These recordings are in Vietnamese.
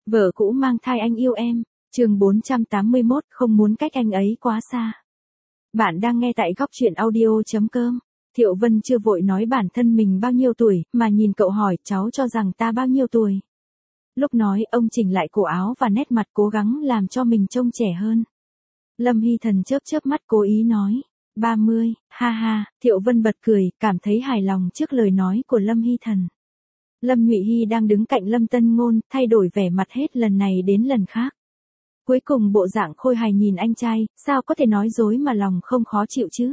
Vợ cũ mang thai anh yêu em, chương 481, không muốn cách anh ấy quá xa. Bạn đang nghe tại góc chuyện audio.com. Thiệu Vân chưa vội nói bản thân mình bao nhiêu tuổi, mà nhìn cậu hỏi cháu cho rằng ta bao nhiêu tuổi. Lúc nói ông chỉnh lại cổ áo và nét mặt cố gắng làm cho mình trông trẻ hơn. Lâm Hy Thần chớp chớp mắt cố ý nói, 30, ha ha, Thiệu Vân bật cười, cảm thấy hài lòng trước lời nói của Lâm Hy Thần. Lâm Nhụy Hy đang đứng cạnh Lâm Tân Ngôn, thay đổi vẻ mặt hết lần này đến lần khác. Cuối cùng bộ dạng khôi hài nhìn anh trai, sao có thể nói dối mà lòng không khó chịu chứ?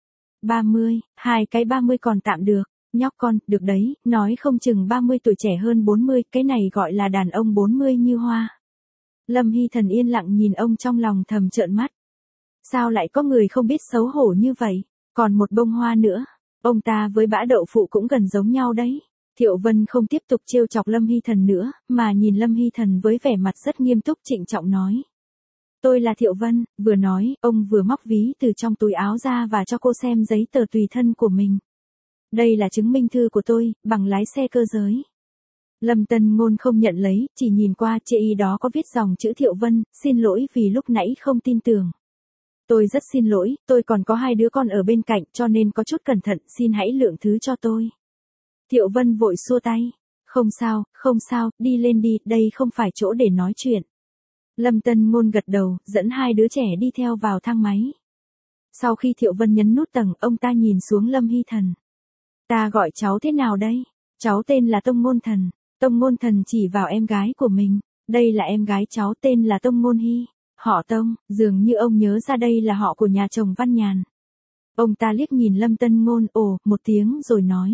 30, hai cái 30 còn tạm được, nhóc con, được đấy, nói không chừng 30 tuổi trẻ hơn 40, cái này gọi là đàn ông 40 như hoa. Lâm Hy Thần yên lặng nhìn ông trong lòng thầm trợn mắt. Sao lại có người không biết xấu hổ như vậy, còn một bông hoa nữa, ông ta với bã đậu phụ cũng gần giống nhau đấy. Thiệu Vân không tiếp tục trêu chọc Lâm Hy Thần nữa, mà nhìn Lâm Hy Thần với vẻ mặt rất nghiêm túc trịnh trọng nói. Tôi là Thiệu Vân, vừa nói, ông vừa móc ví từ trong túi áo ra và cho cô xem giấy tờ tùy thân của mình. Đây là chứng minh thư của tôi, bằng lái xe cơ giới. Lâm Tân Ngôn không nhận lấy, chỉ nhìn qua chữ y đó có viết dòng chữ Thiệu Vân, xin lỗi vì lúc nãy không tin tưởng. Tôi rất xin lỗi, tôi còn có hai đứa con ở bên cạnh cho nên có chút cẩn thận, xin hãy lượng thứ cho tôi. Thiệu Vân vội xua tay. Không sao, đi lên đi, đây không phải chỗ để nói chuyện. Lâm Tân Ngôn gật đầu, dẫn hai đứa trẻ đi theo vào thang máy. Sau khi Thiệu Vân nhấn nút tầng, ông ta nhìn xuống Lâm Hy Thần. Ta gọi cháu thế nào đây? Cháu tên là Tông Ngôn Thần. Tông Ngôn Thần chỉ vào em gái của mình. Đây là em gái cháu tên là Tông Ngôn Hy. Họ Tông, dường như ông nhớ ra đây là họ của nhà chồng Văn Nhàn. Ông ta liếc nhìn Lâm Tân Ngôn, ồ, một tiếng rồi nói.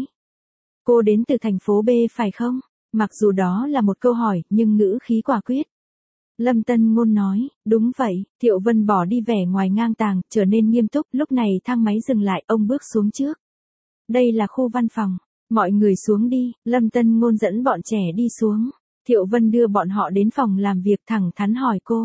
Cô đến từ thành phố B phải không? Mặc dù đó là một câu hỏi, nhưng ngữ khí quả quyết. Lâm Tân Ngôn nói, đúng vậy. Thiệu Vân bỏ đi vẻ ngoài ngang tàng, trở nên nghiêm túc. Lúc này thang máy dừng lại, ông bước xuống trước. Đây là khu văn phòng. Mọi người xuống đi. Lâm Tân Ngôn dẫn bọn trẻ đi xuống. Thiệu Vân đưa bọn họ đến phòng làm việc, thẳng thắn hỏi cô.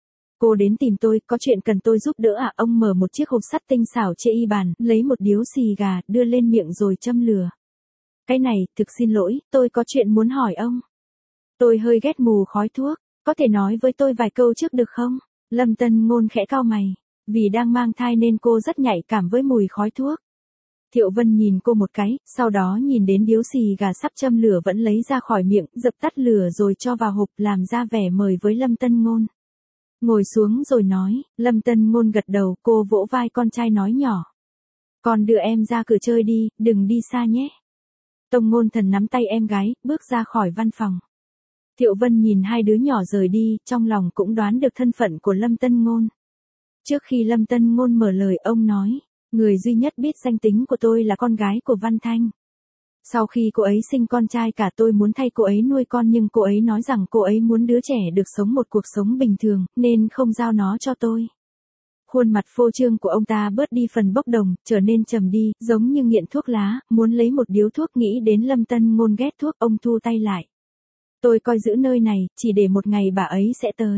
Cô đến tìm tôi, có chuyện cần tôi giúp đỡ à? Ông mở một chiếc hộp sắt tinh xảo trên y bàn, lấy một điếu xì gà, đưa lên miệng rồi châm lửa. Cái này, thực xin lỗi, tôi có chuyện muốn hỏi ông. Tôi hơi ghét mùi khói thuốc, có thể nói với tôi vài câu trước được không? Lâm Tân Ngôn khẽ cau mày, vì đang mang thai nên cô rất nhạy cảm với mùi khói thuốc. Thiệu Vân nhìn cô một cái, sau đó nhìn đến điếu xì gà sắp châm lửa vẫn lấy ra khỏi miệng, dập tắt lửa rồi cho vào hộp, làm ra vẻ mời với Lâm Tân Ngôn. Ngồi xuống rồi nói, Lâm Tân Ngôn gật đầu, cô vỗ vai con trai nói nhỏ. Con đưa em ra cửa chơi đi, đừng đi xa nhé. Tông Ngôn Thần nắm tay em gái, bước ra khỏi văn phòng. Thiệu Vân nhìn hai đứa nhỏ rời đi, trong lòng cũng đoán được thân phận của Lâm Tân Ngôn. Trước khi Lâm Tân Ngôn mở lời, ông nói, người duy nhất biết danh tính của tôi là con gái của Văn Thanh. Sau khi cô ấy sinh con trai cả tôi muốn thay cô ấy nuôi con nhưng cô ấy nói rằng cô ấy muốn đứa trẻ được sống một cuộc sống bình thường, nên không giao nó cho tôi. Khuôn mặt phô trương của ông ta bớt đi phần bốc đồng, trở nên trầm đi, giống như nghiện thuốc lá, muốn lấy một điếu thuốc nghĩ đến Lâm Tân Ngôn ghét thuốc, ông thu tay lại. Tôi coi giữ nơi này, chỉ để một ngày bà ấy sẽ tới.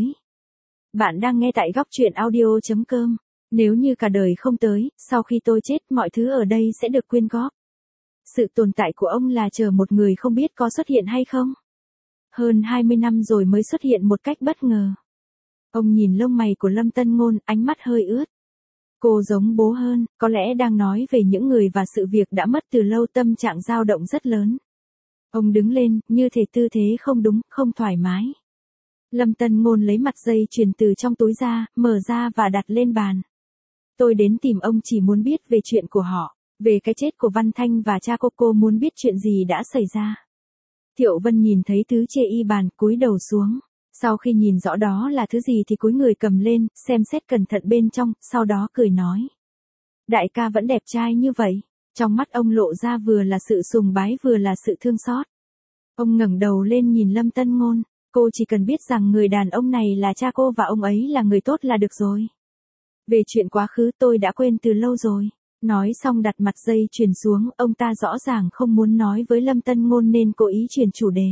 Bạn đang nghe tại góc chuyện audio.com. Nếu như cả đời không tới, sau khi tôi chết, mọi thứ ở đây sẽ được quyên góp. Sự tồn tại của ông là chờ một người không biết có xuất hiện hay không. Hơn 20 năm rồi mới xuất hiện một cách bất ngờ. Ông nhìn lông mày của Lâm Tân Ngôn, ánh mắt hơi ướt. Cô giống bố hơn, có lẽ đang nói về những người và sự việc đã mất từ lâu, tâm trạng dao động rất lớn. Ông đứng lên, như thể tư thế không đúng, không thoải mái. Lâm Tân Ngôn lấy mặt dây chuyền từ trong túi ra, mở ra và đặt lên bàn. Tôi đến tìm ông chỉ muốn biết về chuyện của họ, về cái chết của Văn Thanh và cha cô muốn biết chuyện gì đã xảy ra. Thiệu Vân nhìn thấy thứ trên y bàn, cúi đầu xuống. Sau khi nhìn rõ đó là thứ gì thì cúi người cầm lên, xem xét cẩn thận bên trong, sau đó cười nói. Đại ca vẫn đẹp trai như vậy. Trong mắt ông lộ ra vừa là sự sùng bái vừa là sự thương xót. Ông ngẩng đầu lên nhìn Lâm Tân Ngôn, cô chỉ cần biết rằng người đàn ông này là cha cô và ông ấy là người tốt là được rồi. Về chuyện quá khứ tôi đã quên từ lâu rồi. Nói xong đặt mặt dây chuyền xuống, ông ta rõ ràng không muốn nói với Lâm Tân Ngôn nên cố ý chuyển chủ đề.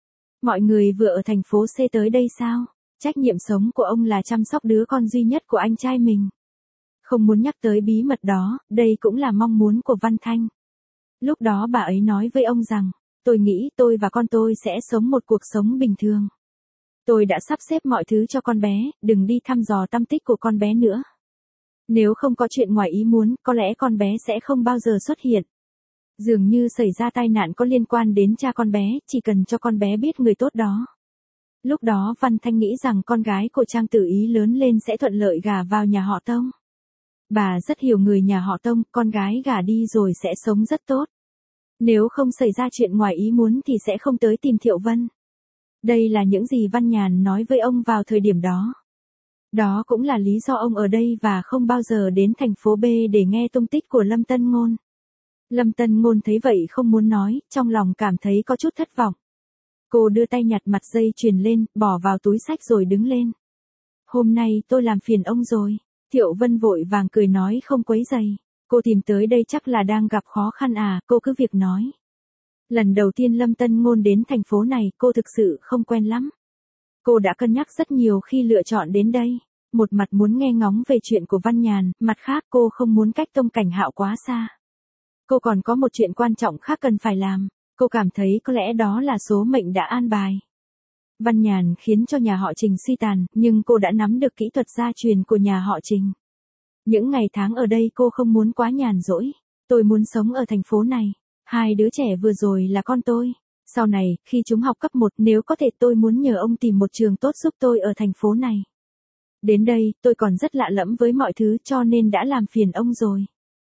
Mọi người vừa ở thành phố C tới đây sao? Trách nhiệm sống của ông là chăm sóc đứa con duy nhất của anh trai mình. Không muốn nhắc tới bí mật đó, đây cũng là mong muốn của Văn Thanh. Lúc đó bà ấy nói với ông rằng, tôi nghĩ tôi và con tôi sẽ sống một cuộc sống bình thường. Tôi đã sắp xếp mọi thứ cho con bé, đừng đi thăm dò tăm tích của con bé nữa. Nếu không có chuyện ngoài ý muốn, có lẽ con bé sẽ không bao giờ xuất hiện. Dường như xảy ra tai nạn có liên quan đến cha con bé, chỉ cần cho con bé biết người tốt đó. Lúc đó Văn Thanh nghĩ rằng con gái của Trang Tử Ý lớn lên sẽ thuận lợi gả vào nhà họ Tông. Bà rất hiểu người nhà họ Tông, con gái gả đi rồi sẽ sống rất tốt. Nếu không xảy ra chuyện ngoài ý muốn thì sẽ không tới tìm Thiệu Vân. Đây là những gì Văn Nhàn nói với ông vào thời điểm đó. Đó cũng là lý do ông ở đây và không bao giờ đến thành phố B để nghe tung tích của Lâm Tân Ngôn. Lâm Tân Ngôn thấy vậy không muốn nói, trong lòng cảm thấy có chút thất vọng. Cô đưa tay nhặt mặt dây chuyền lên, bỏ vào túi xách rồi đứng lên. Hôm nay tôi làm phiền ông rồi. Thiệu Vân vội vàng cười nói không quấy rầy. Cô tìm tới đây chắc là đang gặp khó khăn à, cô cứ việc nói. Lần đầu tiên Lâm Tân Ngôn đến thành phố này, cô thực sự không quen lắm. Cô đã cân nhắc rất nhiều khi lựa chọn đến đây. Một mặt muốn nghe ngóng về chuyện của Văn Nhàn, mặt khác cô không muốn cách Tông Cảnh Hạo quá xa. Cô còn có một chuyện quan trọng khác cần phải làm. Cô cảm thấy có lẽ đó là số mệnh đã an bài. Văn Nhàn khiến cho nhà họ Trình suy tàn, nhưng cô đã nắm được kỹ thuật gia truyền của nhà họ Trình. Những ngày tháng ở đây cô không muốn quá nhàn rỗi. Tôi muốn sống ở thành phố này. Hai đứa trẻ vừa rồi là con tôi. Sau này, khi chúng học cấp 1, nếu có thể tôi muốn nhờ ông tìm một trường tốt giúp tôi ở thành phố này. Đến đây, tôi còn rất lạ lẫm với mọi thứ cho nên đã làm phiền ông rồi.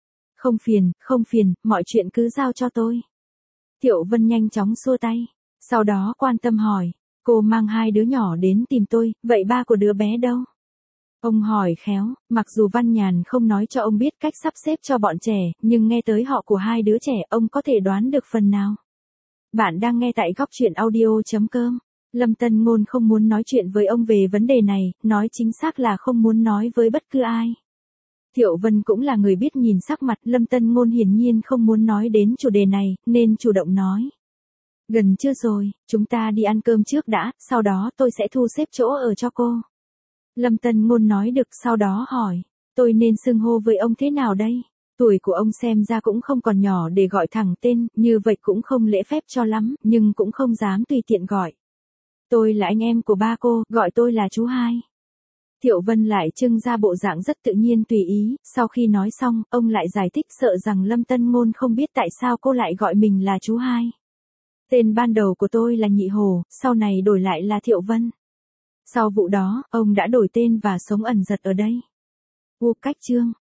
Không phiền, mọi chuyện cứ giao cho tôi. Thiệu Vân nhanh chóng xua tay. Sau đó quan tâm hỏi, cô mang hai đứa nhỏ đến tìm tôi, vậy ba của đứa bé đâu? Ông hỏi khéo, mặc dù Văn Nhàn không nói cho ông biết cách sắp xếp cho bọn trẻ, nhưng nghe tới họ của hai đứa trẻ, ông có thể đoán được phần nào. Bạn đang nghe tại góc truyện audio.com. Lâm Tân Ngôn không muốn nói chuyện với ông về vấn đề này, nói chính xác là không muốn nói với bất cứ ai. Thiệu Vân cũng là người biết nhìn sắc mặt, Lâm Tân Ngôn hiển nhiên không muốn nói đến chủ đề này, nên chủ động nói. Gần trưa rồi, chúng ta đi ăn cơm trước đã, sau đó tôi sẽ thu xếp chỗ ở cho cô. Lâm Tân Ngôn nói được, sau đó hỏi, tôi nên xưng hô với ông thế nào đây? Tuổi của ông xem ra cũng không còn nhỏ để gọi thẳng tên, như vậy cũng không lễ phép cho lắm, nhưng cũng không dám tùy tiện gọi. Tôi là anh em của ba cô, gọi tôi là chú hai. Thiệu Vân lại trưng ra bộ dạng rất tự nhiên tùy ý, sau khi nói xong, ông lại giải thích sợ rằng Lâm Tân Ngôn không biết tại sao cô lại gọi mình là chú hai. Tên ban đầu của tôi là Nhị Hồ, sau này đổi lại là Thiệu Vân. Sau vụ đó, ông đã đổi tên và sống ẩn dật ở đây. Cách chương